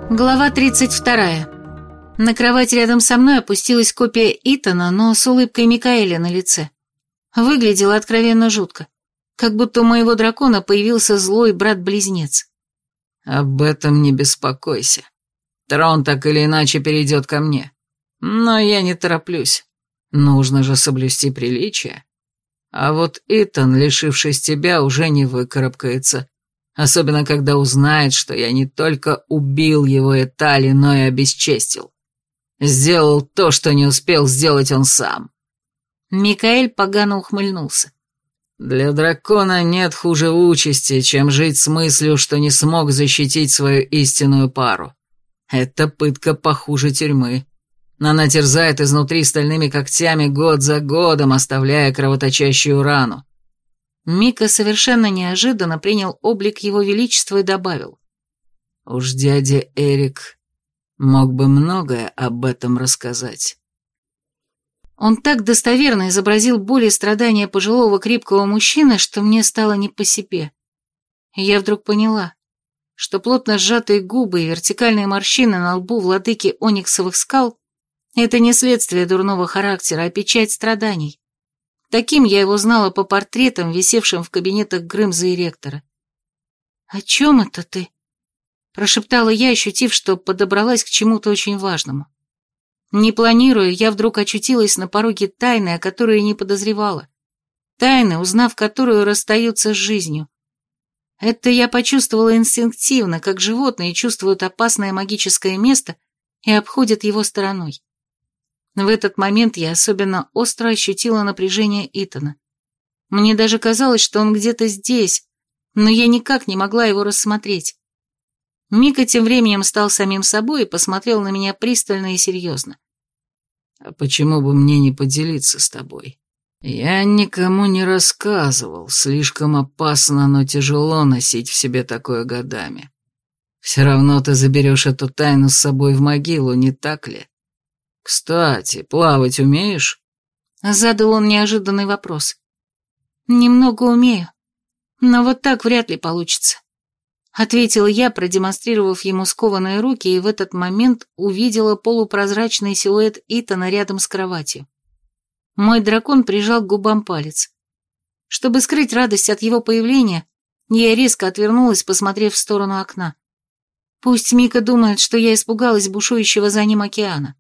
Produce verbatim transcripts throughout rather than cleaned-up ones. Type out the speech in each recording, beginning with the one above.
Глава тридцать вторая. На кровать рядом со мной опустилась копия Итана, но с улыбкой Микаэля на лице. Выглядело откровенно жутко, как будто у моего дракона появился злой брат-близнец. «Об этом не беспокойся. Трон так или иначе перейдет ко мне. Но я не тороплюсь. Нужно же соблюсти приличие. А вот Итан, лишившись тебя, уже не выкарабкается. Особенно, когда узнает, что я не только убил его Этали, но и обесчестил. Сделал то, что не успел сделать он сам». Микаэль погано ухмыльнулся. «Для дракона нет хуже участи, чем жить с мыслью, что не смог защитить свою истинную пару. Это пытка похуже тюрьмы. Она терзает изнутри стальными когтями год за годом, оставляя кровоточащую рану». Мика совершенно неожиданно принял облик его величества и добавил. «Уж дядя Эрик мог бы многое об этом рассказать». Он так достоверно изобразил боль и страдания пожилого крепкого мужчины, что мне стало не по себе. Я вдруг поняла, что плотно сжатые губы и вертикальные морщины на лбу владыки ониксовых скал — это не следствие дурного характера, а печать страданий. Таким я его знала по портретам, висевшим в кабинетах Грымза и ректора. «О чем это ты?» — прошептала я, ощутив, что подобралась к чему-то очень важному. Не планируя, я вдруг очутилась на пороге тайны, о которой не подозревала. Тайны, узнав которую, расстаются с жизнью. Это я почувствовала инстинктивно, как животные чувствуют опасное магическое место и обходят его стороной. В этот момент я особенно остро ощутила напряжение Итана. Мне даже казалось, что он где-то здесь, но я никак не могла его рассмотреть. Мика тем временем стал самим собой и посмотрел на меня пристально и серьезно. «А почему бы мне не поделиться с тобой? Я никому не рассказывал, слишком опасно, но тяжело носить в себе такое годами. Все равно ты заберешь эту тайну с собой в могилу, не так ли? Кстати, плавать умеешь?» Задал он неожиданный вопрос. «Немного умею, но вот так вряд ли получится», — ответила я, продемонстрировав ему скованные руки, и в этот момент увидела полупрозрачный силуэт Итана рядом с кроватью. Мой дракон прижал к губам палец. Чтобы скрыть радость от его появления, я резко отвернулась, посмотрев в сторону окна. Пусть Мика думает, что я испугалась бушующего за ним океана.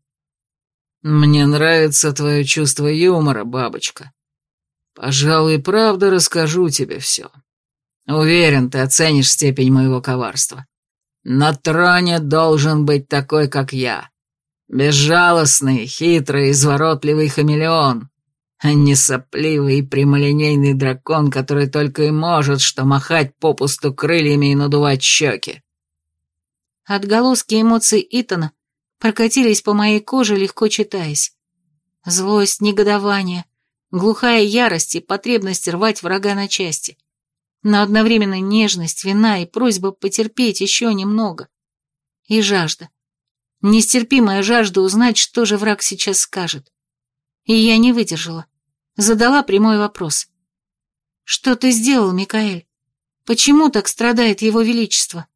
«Мне нравится твое чувство юмора, бабочка. Пожалуй, правда расскажу тебе все. Уверен, ты оценишь степень моего коварства. На троне должен быть такой, как я. Безжалостный, хитрый, изворотливый хамелеон, а не сопливый и прямолинейный дракон, который только и может что махать попусту крыльями и надувать щеки». Отголоски эмоций Итана прокатились по моей коже, легко читаясь. Злость, негодование, глухая ярость и потребность рвать врага на части. Но одновременно нежность, вина и просьба потерпеть еще немного. И жажда. Нестерпимая жажда узнать, что же враг сейчас скажет. И я не выдержала. Задала прямой вопрос. «Что ты сделал, Микаэль? Почему так страдает его величество?»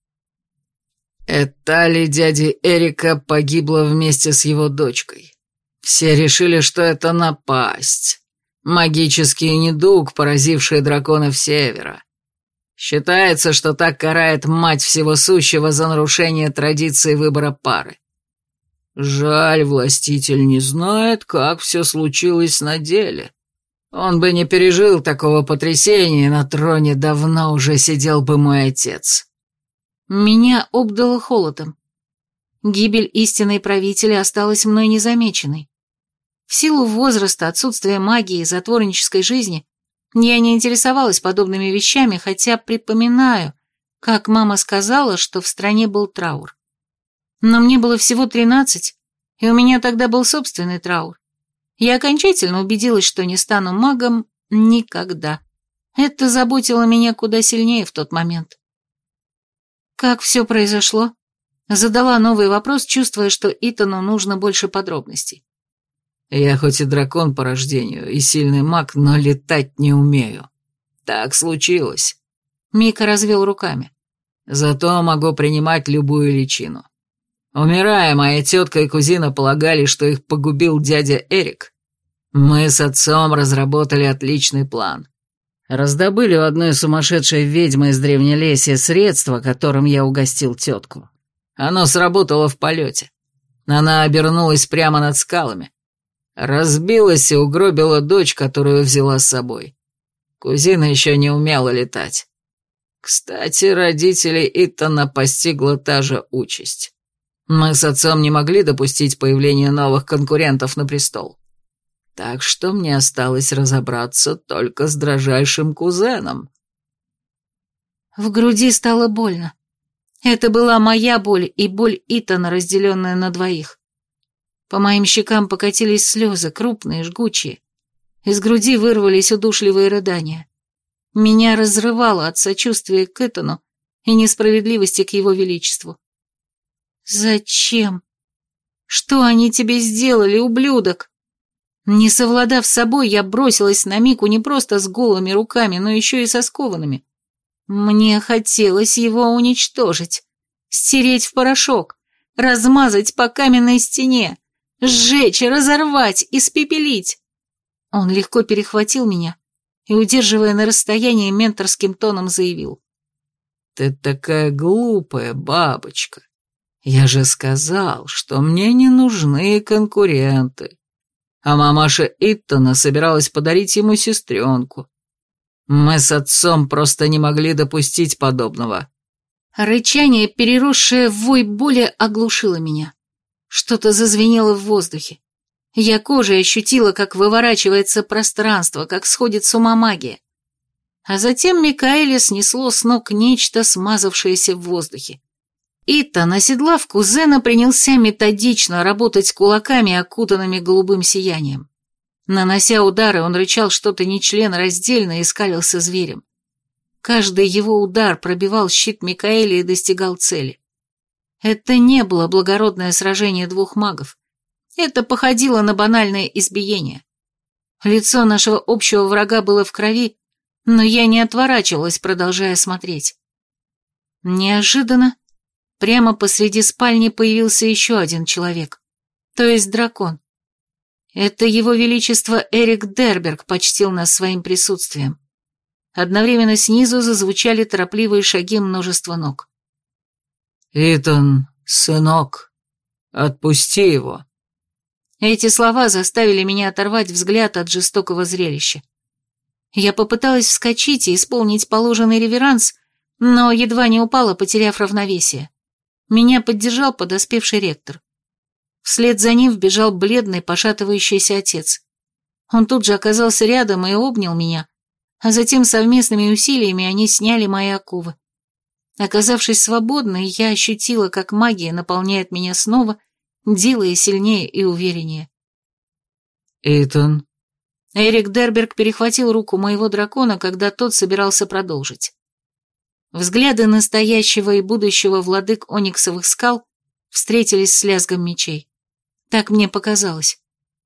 Этали дяди Эрика погибла вместе с его дочкой. Все решили, что это напасть. Магический недуг, поразивший драконов Севера. Считается, что так карает мать всего сущего за нарушение традиции выбора пары. Жаль, властитель не знает, как все случилось на деле. Он бы не пережил такого потрясения, и на троне давно уже сидел бы мой отец. Меня обдало холодом. Гибель истинной правителя осталась мной незамеченной. В силу возраста, отсутствия магии и затворнической жизни я не интересовалась подобными вещами, хотя припоминаю, как мама сказала, что в стране был траур. Но мне было всего тринадцать, и у меня тогда был собственный траур. Я окончательно убедилась, что не стану магом никогда. Это заботило меня куда сильнее в тот момент. «Как все произошло?» Задала новый вопрос, чувствуя, что Итану нужно больше подробностей. «Я хоть и дракон по рождению, и сильный маг, но летать не умею. Так случилось». Мика развел руками. «Зато могу принимать любую личину. Умирая, моя тетка и кузина полагали, что их погубил дядя Эрик. Мы с отцом разработали отличный план. Раздобыли у одной сумасшедшей ведьмы из Древнелесья средства, которым я угостил тетку. Оно сработало в полете. Она обернулась прямо над скалами. Разбилась и угробила дочь, которую взяла с собой. Кузина еще не умела летать. Кстати, родителей Итана постигла та же участь. Мы с отцом не могли допустить появления новых конкурентов на престол. Так что мне осталось разобраться только с дрожайшим кузеном. В груди стало больно. Это была моя боль и боль Итана, разделенная на двоих. По моим щекам покатились слезы, крупные, жгучие. Из груди вырвались удушливые рыдания. Меня разрывало от сочувствия к Итану и несправедливости к его величеству. «Зачем? Что они тебе сделали, ублюдок?» Не совладав с собой, я бросилась на Мику не просто с голыми руками, но еще и со скованными. Мне хотелось его уничтожить, стереть в порошок, размазать по каменной стене, сжечь, разорвать, испепелить. Он легко перехватил меня и, удерживая на расстоянии, менторским тоном заявил. «Ты такая глупая, бабочка. Я же сказал, что мне не нужны конкуренты. А мамаша Итана собиралась подарить ему сестренку. Мы с отцом просто не могли допустить подобного». Рычание, переросшее в вой боли, оглушило меня. Что-то зазвенело в воздухе. Я кожей ощутила, как выворачивается пространство, как сходит с ума магия. А затем Микаэля снесло с ног нечто, смазавшееся в воздухе. Итан, оседлав кузена, принялся методично работать кулаками, окутанными голубым сиянием. Нанося удары, он рычал что-то нечленораздельное и скалился зверем. Каждый его удар пробивал щит Микаэля и достигал цели. Это не было благородное сражение двух магов. Это походило на банальное избиение. Лицо нашего общего врага было в крови, но я не отворачивалась, продолжая смотреть. Неожиданно прямо посреди спальни появился еще один человек, то есть дракон. Это его величество Эрик Дерберг почтил нас своим присутствием. Одновременно снизу зазвучали торопливые шаги множества ног. «Итан, сынок, отпусти его». Эти слова заставили меня оторвать взгляд от жестокого зрелища. Я попыталась вскочить и исполнить положенный реверанс, но едва не упала, потеряв равновесие. Меня поддержал подоспевший ректор. Вслед за ним вбежал бледный, пошатывающийся отец. Он тут же оказался рядом и обнял меня, а затем совместными усилиями они сняли мои оковы. Оказавшись свободной, я ощутила, как магия наполняет меня снова, делая сильнее и увереннее. «Итан». Эрик Дерберг перехватил руку моего дракона, когда тот собирался продолжить. Взгляды настоящего и будущего владык ониксовых скал встретились с лязгом мечей. Так мне показалось.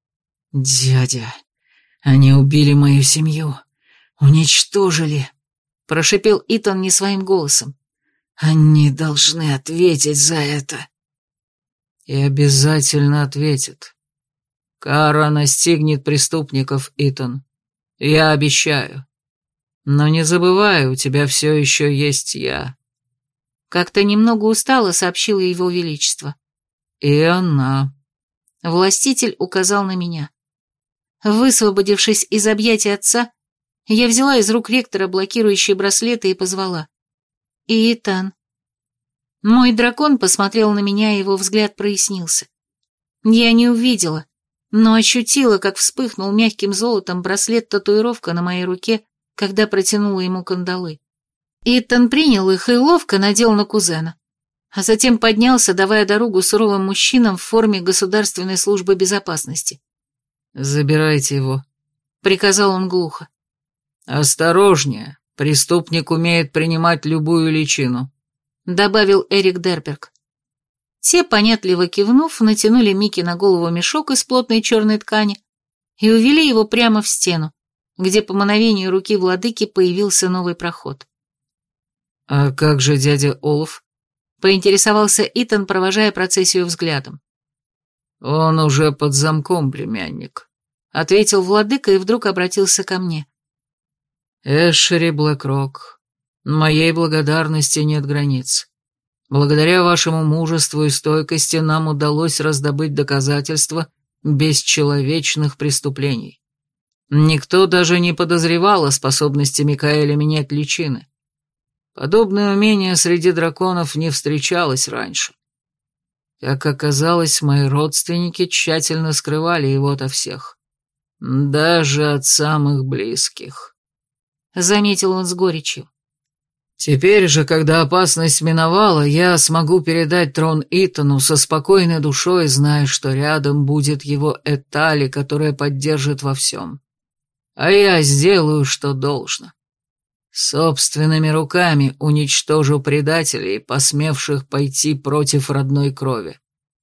«Дядя, они убили мою семью, уничтожили», — прошипел Итан не своим голосом. «Они должны ответить за это». «И обязательно ответят. Кара настигнет преступников, Итан. Я обещаю. Но не забывай, у тебя все еще есть я». Как-то немного устало сообщило его величество. «И она». Властитель указал на меня. Высвободившись из объятий отца, я взяла из рук ректора блокирующие браслеты и позвала. «Итан». Мой дракон посмотрел на меня, и его взгляд прояснился. Я не увидела, но ощутила, как вспыхнул мягким золотом браслет-татуировка на моей руке, когда протянула ему кандалы. Итан принял их и ловко надел на кузена, а затем поднялся, давая дорогу суровым мужчинам в форме Государственной службы безопасности. «Забирайте его», — приказал он глухо. «Осторожнее, преступник умеет принимать любую личину», — добавил Эрик Дерберг. Те, понятливо кивнув, натянули Микки на голову мешок из плотной черной ткани и увели его прямо в стену, где по мановению руки владыки появился новый проход. «А как же дядя Олаф?» — Поинтересовался Итан, провожая процессию взглядом. «Он уже под замком, племянник», — ответил владыка и вдруг обратился ко мне. «Эшери Блэкрок, моей благодарности нет границ. Благодаря вашему мужеству и стойкости нам удалось раздобыть доказательства бесчеловечных преступлений. Никто даже не подозревал о способности Микаэля менять личины. Подобное умение среди драконов не встречалось раньше. Как оказалось, мои родственники тщательно скрывали его ото всех. Даже от самых близких», — заметил он с горечью. «Теперь же, когда опасность миновала, я смогу передать трон Итану со спокойной душой, зная, что рядом будет его Этали, которая поддержит во всем. А я сделаю, что должно. Собственными руками уничтожу предателей, посмевших пойти против родной крови».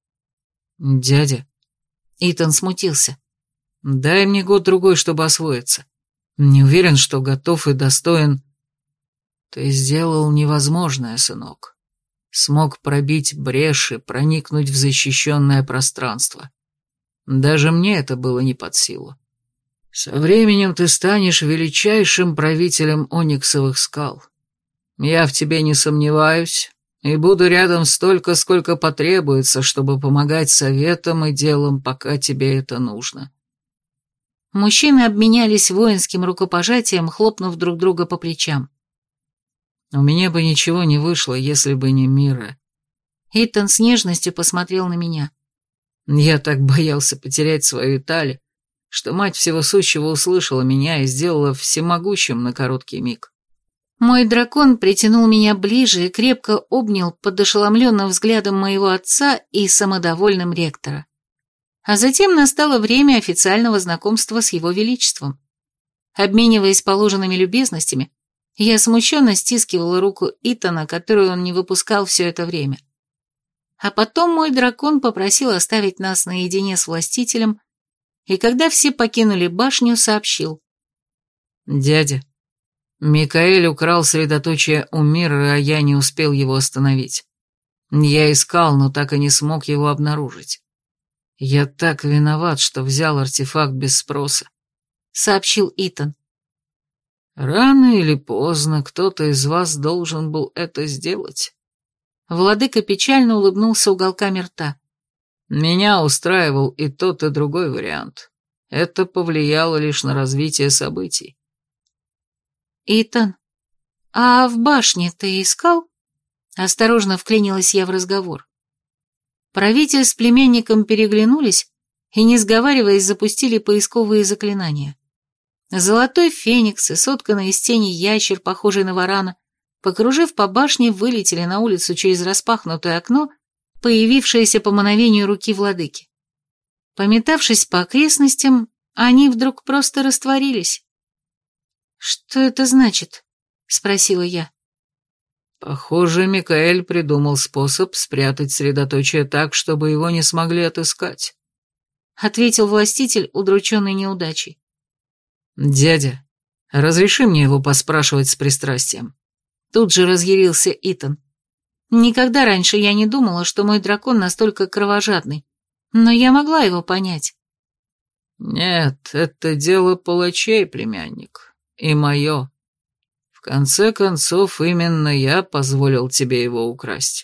«Дядя», — Итан смутился, — «дай мне год-другой, чтобы освоиться. Не уверен, что готов и достоин...» «Ты сделал невозможное, сынок. Смог пробить бреши, проникнуть в защищенное пространство. Даже мне это было не под силу. Со временем ты станешь величайшим правителем Ониксовых скал. Я в тебе не сомневаюсь и буду рядом столько, сколько потребуется, чтобы помогать советам и делам, пока тебе это нужно». Мужчины обменялись воинским рукопожатием, хлопнув друг друга по плечам. «У меня бы ничего не вышло, если бы не Мира». Итан с нежностью посмотрел на меня. «Я так боялся потерять свою Этали, что мать всего сущего услышала меня и сделала всемогущим на короткий миг». Мой дракон притянул меня ближе и крепко обнял под ошеломленным взглядом моего отца и самодовольным ректора. А затем настало время официального знакомства с его величеством. Обмениваясь положенными любезностями, я смущенно стискивала руку Итана, которую он не выпускал все это время. А потом мой дракон попросил оставить нас наедине с властителем, и когда все покинули башню, сообщил. «Дядя, Микаэль украл средоточие у Мира, а я не успел его остановить. Я искал, но так и не смог его обнаружить. Я так виноват, что взял артефакт без спроса», — сообщил Итан. «Рано или поздно кто-то из вас должен был это сделать». Владыка печально улыбнулся уголками рта. «Меня устраивал и тот, и другой вариант. Это повлияло лишь на развитие событий». «Итан, а в башне ты искал?» Осторожно вклинилась я в разговор. Правитель с племенником переглянулись и, не сговариваясь, запустили поисковые заклинания. Золотой феникс и сотканный из тени ящер, похожий на варана, покружив по башне, вылетели на улицу через распахнутое окно, появившееся по мановению руки владыки. Пометавшись по окрестностям, они вдруг просто растворились. «Что это значит?» — спросила я. «Похоже, Микаэль придумал способ спрятать средоточие так, чтобы его не смогли отыскать», — ответил властитель, удрученный неудачей. «Дядя, разреши мне его поспрашивать с пристрастием». Тут же разъярился Итан. Никогда раньше я не думала, что мой дракон настолько кровожадный, но я могла его понять. «Нет, это дело палачей, племянник, и мое. В конце концов, именно я позволил тебе его украсть».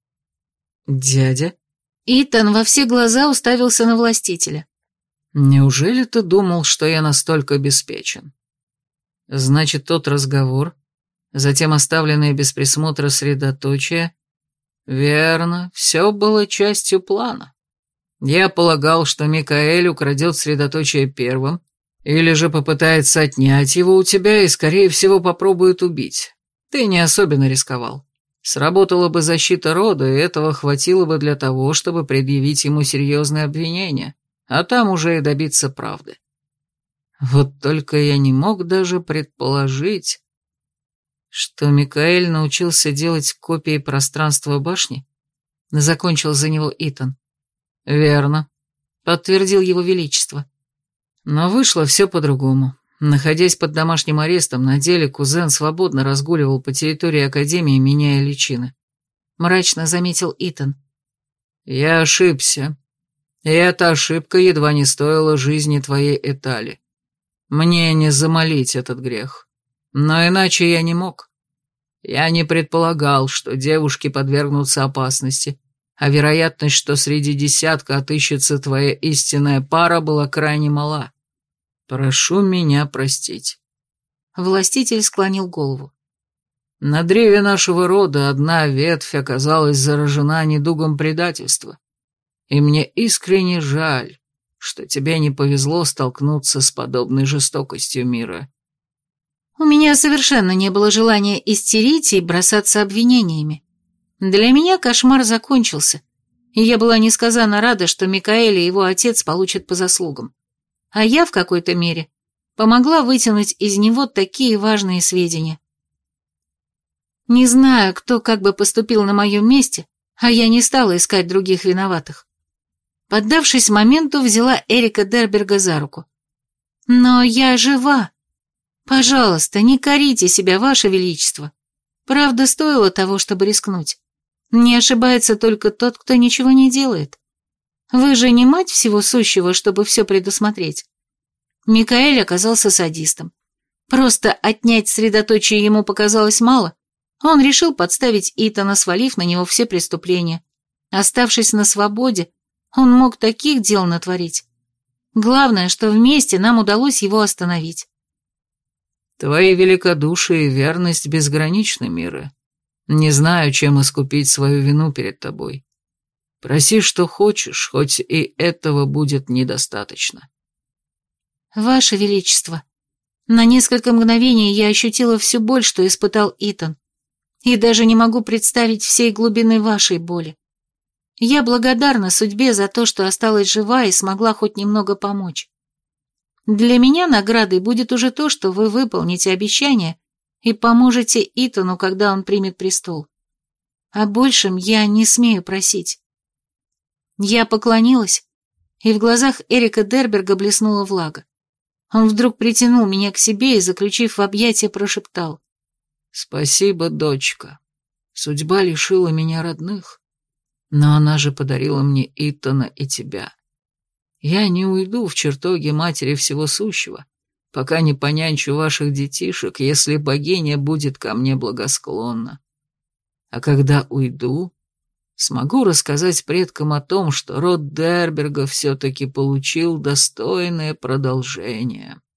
«Дядя?» Итан во все глаза уставился на властителя. «Неужели ты думал, что я настолько обеспечен? Значит, тот разговор, затем оставленное без присмотра средоточие. Верно, все было частью плана. Я полагал, что Микаэль украдет средоточие первым, или же попытается отнять его у тебя и, скорее всего, попробует убить. Ты не особенно рисковал. Сработала бы защита рода, и этого хватило бы для того, чтобы предъявить ему серьезные обвинения, а там уже и добиться правды. Вот только я не мог даже предположить, что Микаэль научился делать копии пространства башни. Закончил за него Итан. «Верно», — подтвердил его величество. Но вышло все по-другому. Находясь под домашним арестом, на деле кузен свободно разгуливал по территории Академии, меняя личины. мрачно заметил Итан. Я ошибся. И эта ошибка едва не стоила жизни твоей Этали. Мне не замолить этот грех. Но иначе я не мог. Я не предполагал, что девушки подвергнутся опасности, а вероятность, что среди десятка отыщется твоя истинная пара, была крайне мала. Прошу меня простить. Властитель склонил голову. На древе нашего рода одна ветвь оказалась заражена недугом предательства, и мне искренне жаль, что тебе не повезло столкнуться с подобной жестокостью мира. У меня совершенно не было желания истерить и бросаться обвинениями. Для меня кошмар закончился, и я была несказанно рада, что Микаэль и его отец получат по заслугам. А я в какой-то мере помогла вытянуть из него такие важные сведения. Не знаю, кто как бы поступил на моем месте, а я не стала искать других виноватых. Поддавшись моменту, взяла Эрика Дерберга за руку. «Но я жива. Пожалуйста, не корите себя, Ваше Величество. Правда, стоило того, чтобы рискнуть. Не ошибается только тот, кто ничего не делает. Вы же не мать всего сущего, чтобы все предусмотреть». Микаэль оказался садистом. Просто отнять средоточие ему показалось мало. Он решил подставить Итана, свалив на него все преступления. Оставшись на свободе, он мог таких дел натворить. Главное, что вместе нам удалось его остановить. Твои великодушие и верность безграничны, Мира. Не знаю, чем искупить свою вину перед тобой. Проси, что хочешь, хоть и этого будет недостаточно. Ваше Величество, на несколько мгновений я ощутила всю боль, что испытал Итан. И даже не могу представить всей глубины вашей боли. Я благодарна судьбе за то, что осталась жива и смогла хоть немного помочь. Для меня наградой будет уже то, что вы выполните обещание и поможете Итану, когда он примет престол. О большем я не смею просить». Я поклонилась, и в глазах Эрика Дерберга блеснула влага. Он вдруг притянул меня к себе и, заключив в объятия, прошептал: «Спасибо, дочка. Судьба лишила меня родных, но она же подарила мне Итана и тебя. Я не уйду в чертоги Матери Всего Сущего, пока не понянчу ваших детишек, если богиня будет ко мне благосклонна. А когда уйду, смогу рассказать предкам о том, что род Дерберга все-таки получил достойное продолжение».